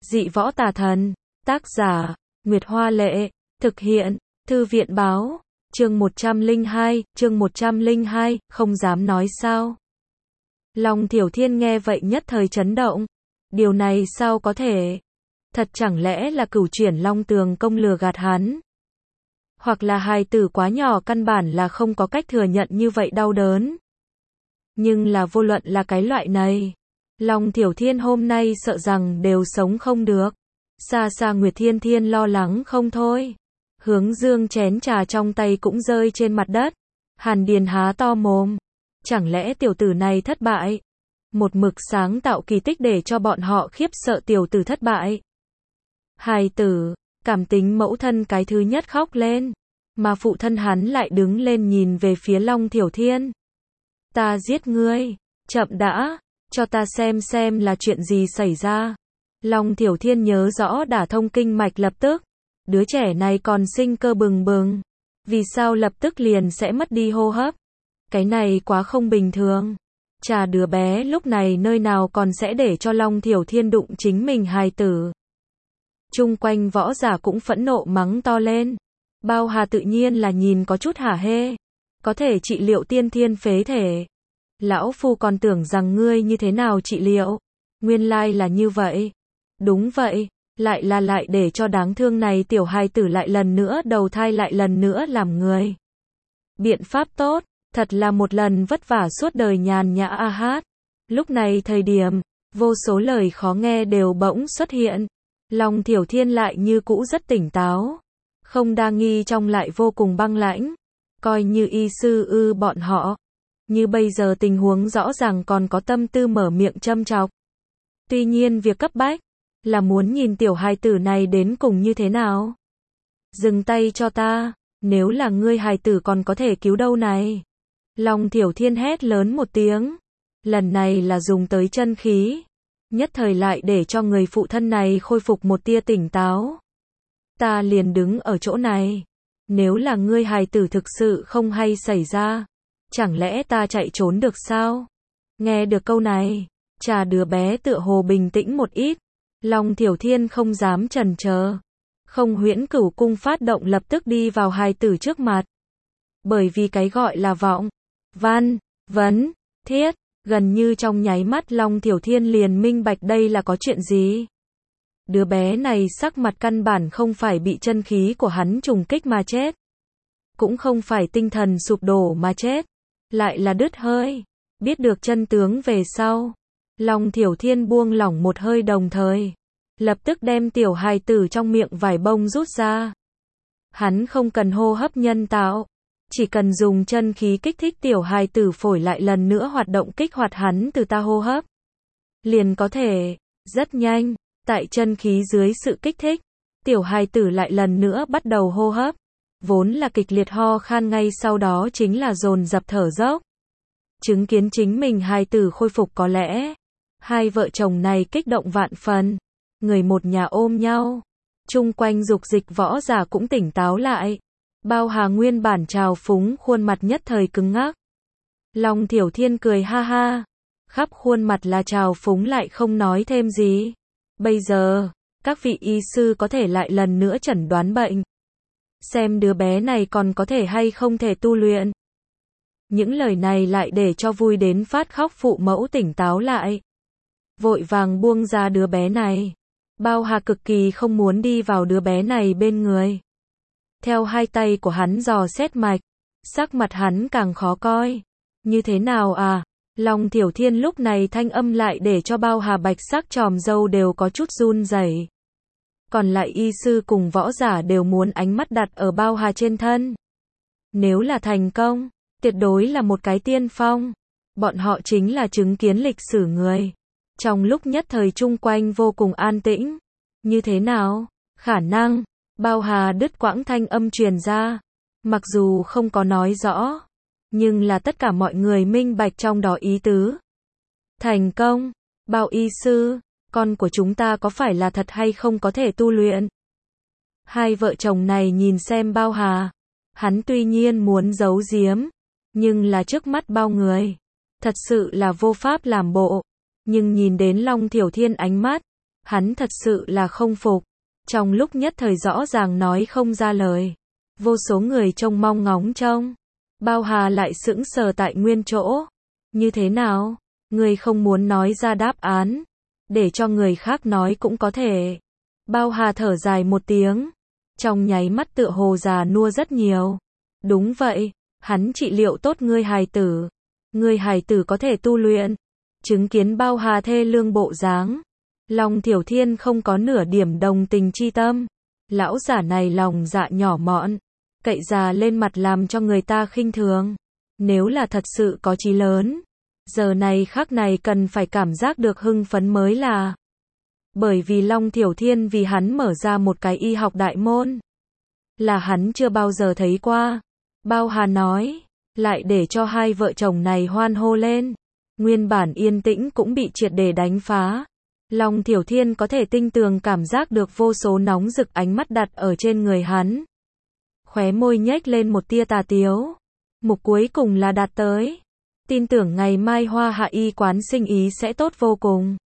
Dị võ tà thần. Tác giả, Nguyệt Hoa Lệ. Thực hiện, Thư viện Báo. Chương 102, không dám nói sao. Long Thiểu Thiên nghe vậy nhất thời chấn động. Điều này sao có thể? Thật chẳng lẽ là Cửu Chuyển Long Tường công lừa gạt hắn? Hoặc là hài tử quá nhỏ căn bản là không có cách thừa nhận như vậy đau đớn. Nhưng là vô luận là cái loại này, Long Thiểu Thiên hôm nay sợ rằng đều sống không được. Xa xa Nguyệt Thiên Thiên lo lắng không thôi. Hướng Dương chén trà trong tay cũng rơi trên mặt đất. Hàn Điền há to mồm. Chẳng lẽ tiểu tử này thất bại? Một mực sáng tạo kỳ tích để cho bọn họ khiếp sợ tiểu tử thất bại. Hài tử, cảm tính mẫu thân cái thứ nhất khóc lên. Mà phụ thân hắn lại đứng lên nhìn về phía Long Thiểu Thiên. Ta giết ngươi, chậm đã, cho ta xem là chuyện gì xảy ra. Long Thiểu Thiên nhớ rõ đả thông kinh mạch lập tức. Đứa trẻ này còn sinh cơ bừng bừng. Vì sao lập tức liền sẽ mất đi hô hấp? Cái này quá không bình thường. Chà, đứa bé lúc này nơi nào còn sẽ để cho Long Thiểu Thiên đụng chính mình hài tử. Chung quanh võ giả cũng phẫn nộ mắng to lên. Bao Hà tự nhiên là nhìn có chút hả hê. Có thể trị liệu tiên thiên phế thể. Lão phu còn tưởng rằng ngươi như thế nào trị liệu. Nguyên lai là như vậy. Đúng vậy. Lại để cho đáng thương này tiểu hài tử lại lần nữa đầu thai lại lần nữa làm người. Biện pháp tốt. Thật là một lần vất vả suốt đời nhàn nhã a hát. Lúc này thời điểm, vô số lời khó nghe đều bỗng xuất hiện. Long Thiểu Thiên lại như cũ rất tỉnh táo. Không đa nghi trong lại vô cùng băng lãnh. Coi như y sư bọn họ. Như bây giờ tình huống rõ ràng còn có tâm tư mở miệng châm chọc. Tuy nhiên việc cấp bách là muốn nhìn tiểu hài tử này đến cùng như thế nào. Dừng tay cho ta, nếu là ngươi hài tử còn có thể cứu đâu này. Long Thiểu Thiên hét lớn một tiếng. Lần này là dùng tới chân khí. Nhất thời lại để cho người phụ thân này khôi phục một tia tỉnh táo. Ta liền đứng ở chỗ này. Nếu là ngươi hài tử thực sự không hay xảy ra, chẳng lẽ ta chạy trốn được sao? Nghe được câu này, chà, đứa bé tựa hồ bình tĩnh một ít. Long Thiểu Thiên không dám chần chờ. Không Huyễn Cửu Cung phát động lập tức đi vào hài tử trước mặt. Bởi vì cái gọi là vọng, văn, vấn, thiết, gần như trong nháy mắt Long Thiểu Thiên liền minh bạch đây là có chuyện gì. Đứa bé này sắc mặt căn bản không phải bị chân khí của hắn trùng kích mà chết. Cũng không phải tinh thần sụp đổ mà chết. Lại là đứt hơi. Biết được chân tướng về sau. Long Thiểu Thiên buông lỏng một hơi đồng thời. Lập tức đem tiểu hài tử trong miệng vải bông rút ra. Hắn không cần hô hấp nhân tạo. Chỉ cần dùng chân khí kích thích tiểu hài tử phổi lại lần nữa hoạt động kích hoạt hắn từ ta hô hấp. Liền có thể. Rất nhanh. Tại chân khí dưới sự kích thích. Tiểu hài tử lại lần nữa bắt đầu hô hấp. Vốn là kịch liệt ho khan ngay sau đó chính là dồn dập thở dốc. Chứng kiến chính mình hài tử khôi phục có lẽ. Hai vợ chồng này kích động vạn phần. Người một nhà ôm nhau. Chung quanh dục dịch võ giả cũng tỉnh táo lại. Bao Hà nguyên bản trào phúng khuôn mặt nhất thời cứng ngắc. Long Thiểu Thiên cười ha ha. Khắp khuôn mặt là trào phúng lại không nói thêm gì. Bây giờ, các vị y sư có thể lại lần nữa chẩn đoán bệnh. Xem đứa bé này còn có thể hay không thể tu luyện. Những lời này lại để cho vui đến phát khóc phụ mẫu tỉnh táo lại. Vội vàng buông ra đứa bé này. Bao Hà cực kỳ không muốn đi vào đứa bé này bên người. Theo hai tay của hắn dò xét mạch. Sắc mặt hắn càng khó coi. Như thế nào à? Long Thiểu Thiên lúc này thanh âm lại để cho Bao Hà bạch sắc tròm râu đều có chút run rẩy. Còn lại y sư cùng võ giả đều muốn ánh mắt đặt ở Bao Hà trên thân. Nếu là thành công, tuyệt đối là một cái tiên phong. Bọn họ chính là chứng kiến lịch sử người. Trong lúc nhất thời chung quanh vô cùng an tĩnh. Như thế nào? Khả năng. Bao Hà đứt quãng thanh âm truyền ra. Mặc dù không có nói rõ. Nhưng là tất cả mọi người minh bạch trong đó ý tứ. Thành công. Bao y sư. Con của chúng ta có phải là thật hay không có thể tu luyện? Hai vợ chồng này nhìn xem Bao Hà. Hắn tuy nhiên muốn giấu giếm. Nhưng là trước mắt bao người. Thật sự là vô pháp làm bộ. Nhưng nhìn đến Long Thiểu Thiên ánh mắt. Hắn thật sự là không phục. Trong lúc nhất thời rõ ràng nói không ra lời. Vô số người trông mong ngóng trông. Bao Hà lại sững sờ tại nguyên chỗ. Như thế nào? Ngươi không muốn nói ra đáp án. Để cho người khác nói cũng có thể. Bao Hà thở dài một tiếng. Trong nháy mắt tựa hồ già nua rất nhiều. Đúng vậy, hắn trị liệu tốt ngươi hài tử. Ngươi hài tử có thể tu luyện. Chứng kiến Bao Hà thê lương bộ dáng. Long Tiểu Thiên không có nửa điểm đồng tình chi tâm. Lão giả này lòng dạ nhỏ mọn. Cậy già lên mặt làm cho người ta khinh thường. Nếu là thật sự có chí lớn. Giờ này khắc này cần phải cảm giác được hưng phấn mới là. Bởi vì Long Tiểu Thiên vì hắn mở ra một cái y học đại môn. Là hắn chưa bao giờ thấy qua. Bao Hà nói. Lại để cho hai vợ chồng này hoan hô lên. Nguyên bản yên tĩnh cũng bị triệt để đánh phá. Long Tiểu Thiên có thể tinh tường cảm giác được vô số nóng rực ánh mắt đặt ở trên người hắn. Khóe môi nhếch lên một tia tà tiếu. Mục cuối cùng là đạt tới. Tin tưởng ngày mai Hoa Hạ y quán sinh ý sẽ tốt vô cùng.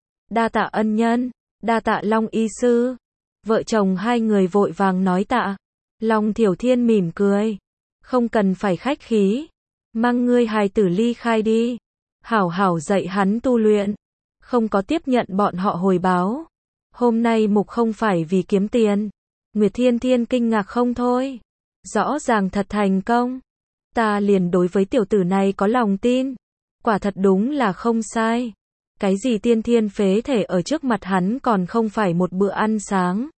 Đa tạ ân nhân, đa tạ Long y sư. Vợ chồng hai người vội vàng nói tạ. Long Tiểu Thiên mỉm cười. Không cần phải khách khí. Mang ngươi hài tử ly khai đi. Hảo hảo dạy hắn tu luyện. Không có tiếp nhận bọn họ hồi báo. Hôm nay mục không phải vì kiếm tiền. Nguyệt Thiên Thiên kinh ngạc không thôi. Rõ ràng thật thành công. Ta liền đối với tiểu tử này có lòng tin. Quả thật đúng là không sai. Cái gì tiên thiên phế thể ở trước mặt hắn còn không phải một bữa ăn sáng.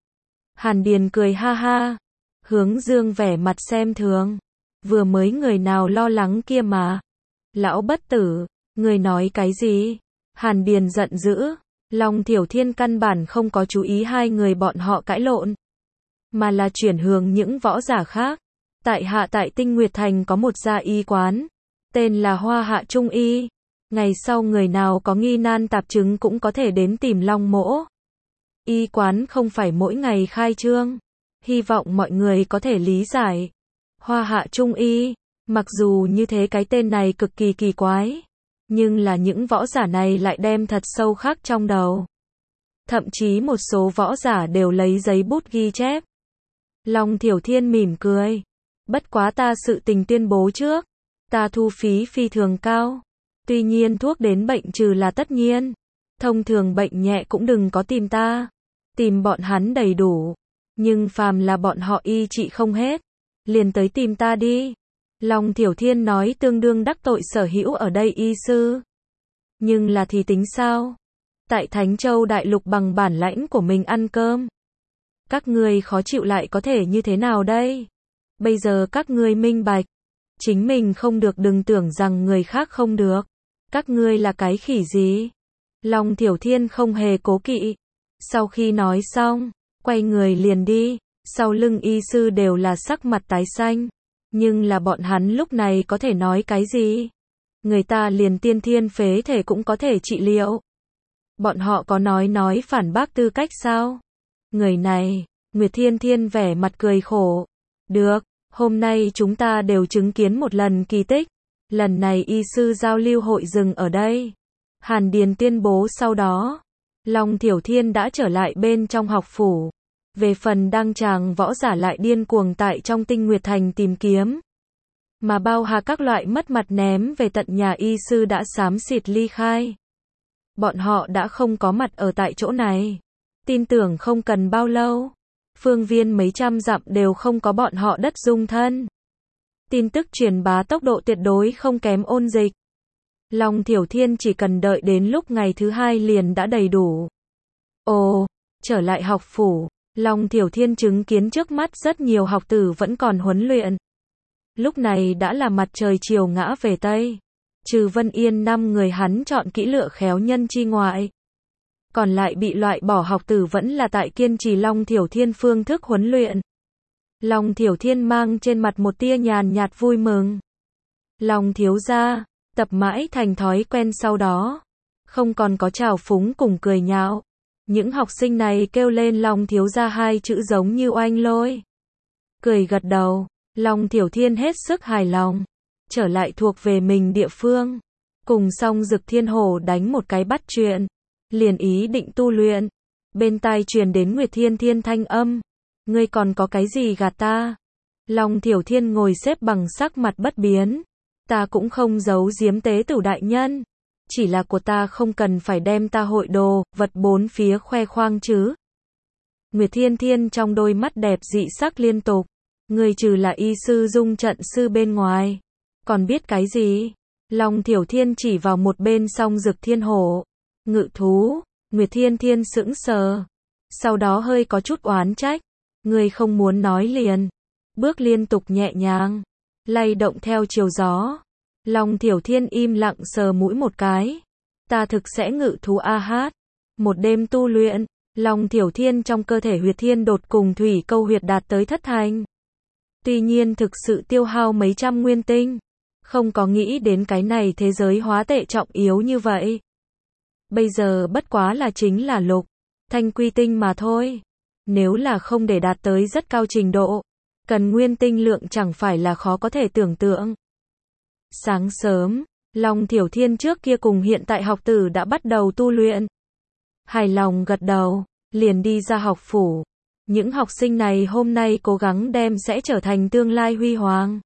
Hàn Điền cười ha ha. Hướng Dương vẻ mặt xem thường. Vừa mới người nào lo lắng kia mà. Lão bất tử, người nói cái gì? Hàn Điền giận dữ. Long Tiểu Thiên căn bản không có chú ý hai người bọn họ cãi lộn. Mà là chuyển hướng những võ giả khác. Tại Tinh Nguyệt Thành có một gia y quán. Tên là Hoa Hạ Trung Y. Ngày sau người nào có nghi nan tạp chứng cũng có thể đến tìm Long Mỗ. Y quán không phải mỗi ngày khai trương. Hy vọng mọi người có thể lý giải. Hoa Hạ Trung Y. Mặc dù như thế cái tên này cực kỳ kỳ quái. Nhưng là những võ giả này lại đem thật sâu khắc trong đầu. Thậm chí một số võ giả đều lấy giấy bút ghi chép. Long Tiểu Thiên mỉm cười. Bất quá ta sự tình tuyên bố trước. Ta thu phí phi thường cao. Tuy nhiên thuốc đến bệnh trừ là tất nhiên. Thông thường bệnh nhẹ cũng đừng có tìm ta. Tìm bọn hắn đầy đủ. Nhưng phàm là bọn họ y trị không hết. Liền tới tìm ta đi. Long Tiểu Thiên nói tương đương đắc tội sở hữu ở đây y sư. Nhưng là thì tính sao? Tại Thánh Châu Đại Lục bằng bản lãnh của mình ăn cơm. Các ngươi khó chịu lại có thể như thế nào đây? Bây giờ các ngươi minh bạch. Chính mình không được đừng tưởng rằng người khác không được. Các ngươi là cái khỉ gì? Long Tiểu Thiên không hề cố kỵ. Sau khi nói xong, quay người liền đi. Sau lưng y sư đều là sắc mặt tái xanh. Nhưng là bọn hắn lúc này có thể nói cái gì? Người ta liền tiên thiên phế thể cũng có thể trị liệu. Bọn họ có nói phản bác tư cách sao? Người này, Nguyệt Thiên Thiên vẻ mặt cười khổ. Được, hôm nay chúng ta đều chứng kiến một lần kỳ tích. Lần này y sư giao lưu hội dừng ở đây. Hàn Điền tuyên bố sau đó. Long Tiểu Thiên đã trở lại bên trong học phủ. Về phần đăng tràng võ giả lại điên cuồng tại trong Tinh Nguyệt Thành tìm kiếm. Mà Bao Hà các loại mất mặt ném về tận nhà y sư đã xám xịt ly khai. Bọn họ đã không có mặt ở tại chỗ này. Tin tưởng không cần bao lâu. Phương viên mấy trăm dặm đều không có bọn họ đất dung thân. Tin tức truyền bá tốc độ tuyệt đối không kém ôn dịch. Long Tiểu Thiên chỉ cần đợi đến lúc ngày thứ hai liền đã đầy đủ. Ồ, trở lại học phủ. Long Tiểu Thiên chứng kiến trước mắt rất nhiều học tử vẫn còn huấn luyện. Lúc này đã là mặt trời chiều ngã về Tây. Trừ Vân Yên 5 người hắn chọn kỹ lựa khéo nhân chi ngoại. Còn lại bị loại bỏ học tử vẫn là tại kiên trì Long Tiểu Thiên phương thức huấn luyện. Long Tiểu Thiên mang trên mặt một tia nhàn nhạt vui mừng. Long thiếu gia, tập mãi thành thói quen sau đó. Không còn có trào phúng cùng cười nhạo. Những học sinh này kêu lên Long thiếu gia hai chữ giống như oanh lôi. Cười gật đầu, Long Tiểu Thiên hết sức hài lòng. Trở lại thuộc về mình địa phương. Cùng Song Dực Thiên Hổ đánh một cái bắt chuyện. liền ý định tu luyện. Bên tai truyền đến Nguyệt Thiên Thiên thanh âm. Ngươi còn có cái gì gạt ta? Long Thiểu Thiên ngồi xếp bằng sắc mặt bất biến. Ta cũng không giấu giếm tế tử đại nhân. Chỉ là của ta không cần phải đem ta hội đồ, vật bốn phía khoe khoang chứ. Nguyệt Thiên Thiên trong đôi mắt đẹp dị sắc liên tục. Ngươi trừ là y sư dung trận sư bên ngoài. Còn biết cái gì? Long Thiểu Thiên chỉ vào một bên song Dực Thiên Hổ. Ngự thú. Nguyệt Thiên Thiên sững sờ. Sau đó hơi có chút oán trách. Ngươi không muốn nói liền. Bước liên tục nhẹ nhàng. Lay động theo chiều gió. Long Thiểu Thiên im lặng sờ mũi một cái. Ta thực sẽ ngự thú a hát. Một đêm tu luyện. Long Thiểu Thiên trong cơ thể huyệt thiên đột cùng thủy câu huyệt đạt tới thất thành. Tuy nhiên thực sự tiêu hao mấy trăm nguyên tinh. Không có nghĩ đến cái này thế giới hóa tệ trọng yếu như vậy. Bây giờ bất quá là chính là lục thanh quy tinh mà thôi. Nếu là không để đạt tới rất cao trình độ, cần nguyên tinh lượng chẳng phải là khó có thể tưởng tượng. Sáng sớm, Long Thiểu Thiên trước kia cùng hiện tại học tử đã bắt đầu tu luyện. Hài lòng gật đầu, liền đi ra học phủ. Những học sinh này hôm nay cố gắng đem sẽ trở thành tương lai huy hoàng.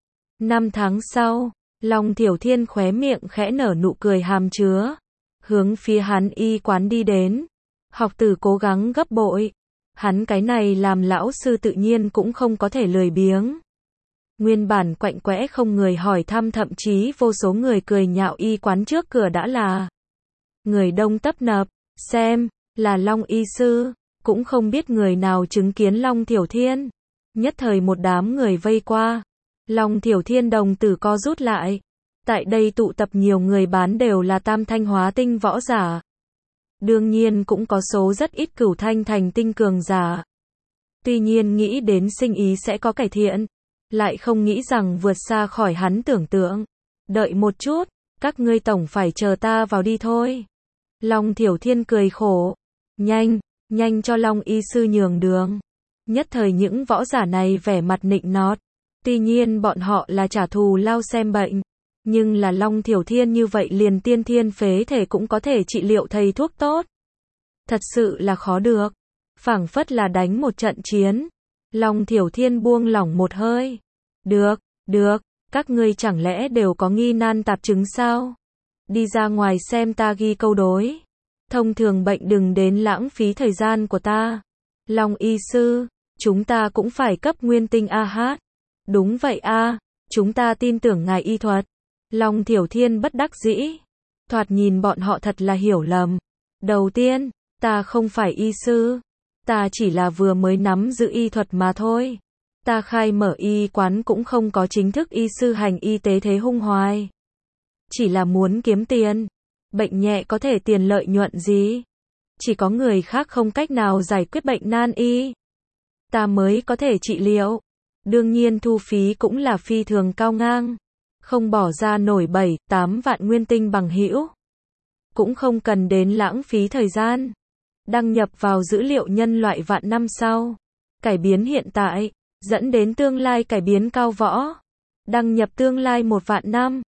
5 tháng sau, Long Thiểu Thiên khóe miệng khẽ nở nụ cười hàm chứa. Hướng phía hắn y quán đi đến. Học tử cố gắng gấp bội. Hắn cái này làm lão sư tự nhiên cũng không có thể lười biếng. Nguyên bản quạnh quẽ không người hỏi thăm, thậm chí vô số người cười nhạo y quán trước cửa đã là người đông tấp nập, xem, là Long y sư, cũng không biết người nào chứng kiến Long Thiểu Thiên. Nhất thời một đám người vây qua. Long Thiểu Thiên đồng tử co rút lại. Tại đây tụ tập nhiều người bán đều là tam thanh hóa tinh võ giả. Đương nhiên cũng có số rất ít cửu thanh thành tinh cường giả. Tuy nhiên nghĩ đến sinh ý sẽ có cải thiện. Lại không nghĩ rằng vượt xa khỏi hắn tưởng tượng. Đợi một chút, các ngươi tổng phải chờ ta vào đi thôi. Long Thiểu Thiên cười khổ. Nhanh cho Long y sư nhường đường. Nhất thời những võ giả này vẻ mặt nịnh nọt. Tuy nhiên bọn họ là trả thù lao xem bệnh. Nhưng là Long Thiểu Thiên như vậy liền tiên thiên phế thể cũng có thể trị liệu thầy thuốc tốt. Thật sự là khó được. Phảng phất là đánh một trận chiến. Long Thiểu Thiên buông lỏng một hơi. Được, các ngươi chẳng lẽ đều có nghi nan tạp chứng sao? Đi ra ngoài xem ta ghi câu đối. Thông thường bệnh đừng đến lãng phí thời gian của ta. Long y sư, chúng ta cũng phải cấp nguyên tinh a hát. Đúng vậy a, chúng ta tin tưởng ngài y thuật. Long Thiểu Thiên bất đắc dĩ. Thoạt nhìn bọn họ thật là hiểu lầm. Đầu tiên, ta không phải y sư. Ta chỉ là vừa mới nắm giữ y thuật mà thôi. Ta khai mở y quán cũng không có chính thức y sư hành y tế thế hung hoài. Chỉ là muốn kiếm tiền. Bệnh nhẹ có thể tiền lợi nhuận gì? Chỉ có người khác không cách nào giải quyết bệnh nan y. Ta mới có thể trị liệu. Đương nhiên thu phí cũng là phi thường cao ngang. Không bỏ ra nổi 7-8 vạn nguyên tinh bằng hữu. Cũng không cần đến lãng phí thời gian. Đăng nhập vào dữ liệu nhân loại vạn năm sau. Cải biến hiện tại, dẫn đến tương lai cải biến cao võ. Đăng nhập tương lai 1 vạn năm.